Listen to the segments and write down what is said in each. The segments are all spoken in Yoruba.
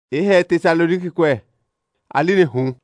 Ihe Tesaloniki kwe aline hu.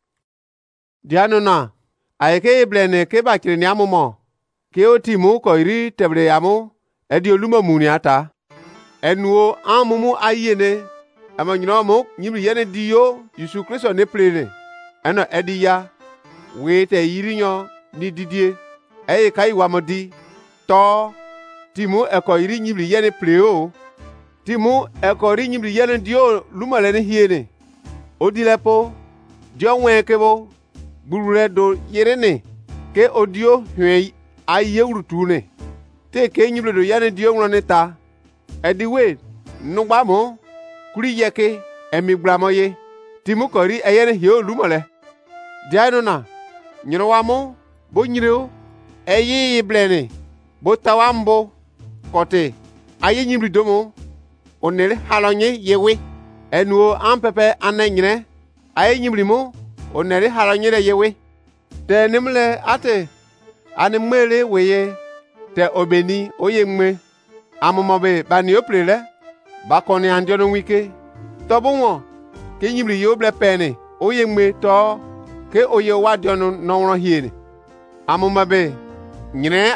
Dianona ayeke iblene ke bakire ni amumo ke otimu ko iri tebre yamu edi oluma muni ata enuo amumu ayene amanyinomu nyimri yene diyo Yesu Kristo ne plene eno edi ya wete yirinyo ni didie eye kai wamodi to timu eko iri nyimri yene pleo timu eko iri nyimri yene dio lumale ne hiene odilepo dio wenkebo burure do yerene ke odio hwe aye urutune te ke nyimre do yane dio ngrone ta ediwe nugbamo kuri yeke emigramoye timu kori eyene hio lumole dianona nyirowamo bo nyireo eyi iblene bo tawambo kote aye nyimri domo onere halonye yewe enuo ampepe anenyre aye nyimri mo onere halonyere yewe te nimle ate animele weye te obeni oyemwe amumobe bani oplele bakoni andiono wike tobunwo ke nyimri yoble pene oyemwe to ke oye wadiono nonro hiene amumobe nyine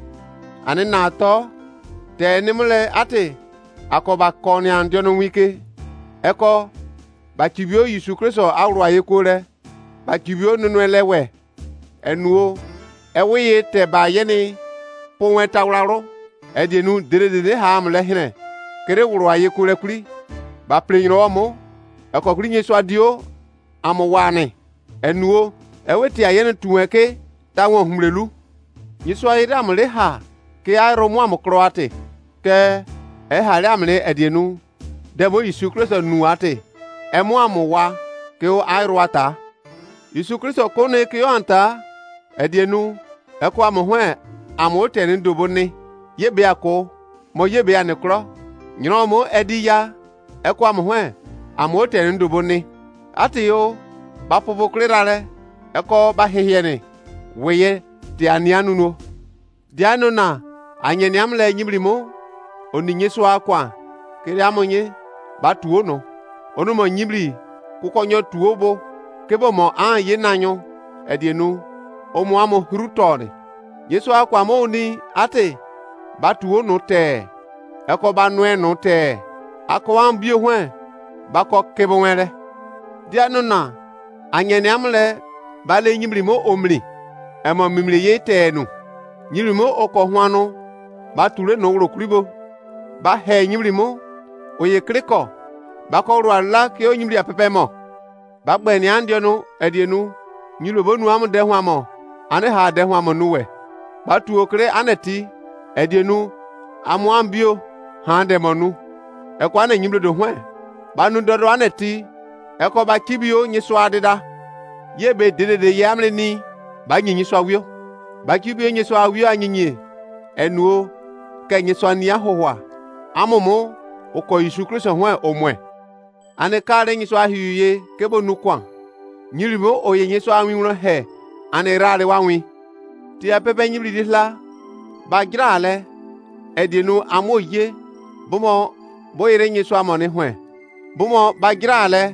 ane na to te nimle ate akoba koni andiono wike eko bakibio Yesu Kristo awro ayekore bakibio nunu elewe enuo ewiye te bayeni ponwe tawlaro edienu dere ha amle hine kere wuro ayekore kuri ba plenyo omo ekokuri nyeso adio amowane enuo eweti ayene tuweke tawo humlelu nyeso ayire amle ha ke ayro mu amkroate ke hale amle edienu demo Yesu Kristo nuate emu amuwa ke o ayroata Yesu Kristo kone ke yo anta edienu eko amuhwe amoteni doboni yebe ako mo yebe anekro nyromo ediya eko amuhwe amoteni doboni atiyo bapobokrerale eko bahehiene weye dianianu no diano na anyeni amle nyimrimo oninyeso akwa kere amonye batuo no onumo nyimri kukonyo tuobo kebo mo ye nanyo edienu omo amo hrutone Yesu akwa mo ni ate batuo no te eko banwe no te akwa bio hwe bako kebo were diano na anyene amle bale nyimri mo omri emo mimri ye te no nyimri mo okohwano bature no wro kuribo ba he nyimri mo oye kriko bako ru ala ke onyimri apepemo bagbe ni andiono edienu nyilobonu am de hwamo ane ha de hwamo nuwe batu okre aneti edienu amu ambio ha de monu ekwa na nyimri do hwe banu dodo aneti eko ba kibio nyiso adida yebe dedede yamle ni ba nyinyi awio ba kibio nyiso awio anyinyi enuo ke nyiso ani ahohwa amumu oko Yesu Kristo hwe omwe ane kare nyiso ahiye kebo nukwa nyirimo oye nyiso awinro he ane rare wanwi ti apepe nyibri dihla bagira ale edienu amoye bumo boyire nyiso amone hwe bumo bagira ale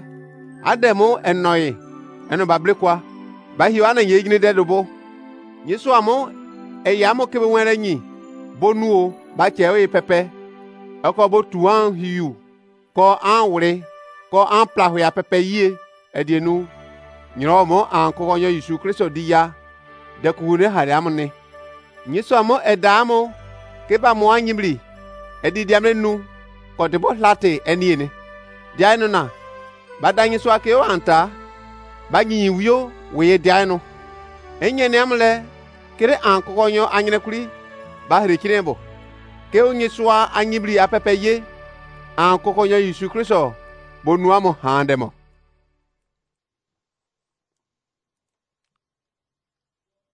ademo enoyi eno bablekwa bahiwa na yegini dedobo nyiso amo eyamo kebe nwere nyi bonuo ba chewe pepe akobo tuan hiu ko anwure ko anplahu ya pepe yie edienu nyromo ankokonyo Yesu Kristo diya de kuhune hariamne nyiso amo edamo keba mo anyimri edidiamne nu ko debo hlate eniene diaino na badanyi so ake anta banyi wiyo we diaino enyene amle kire ankokonyo anyine kuri bahre kirembo ke onye soa anyibri apepe ye ankokonyo Yesu Kristo bonuamo handemo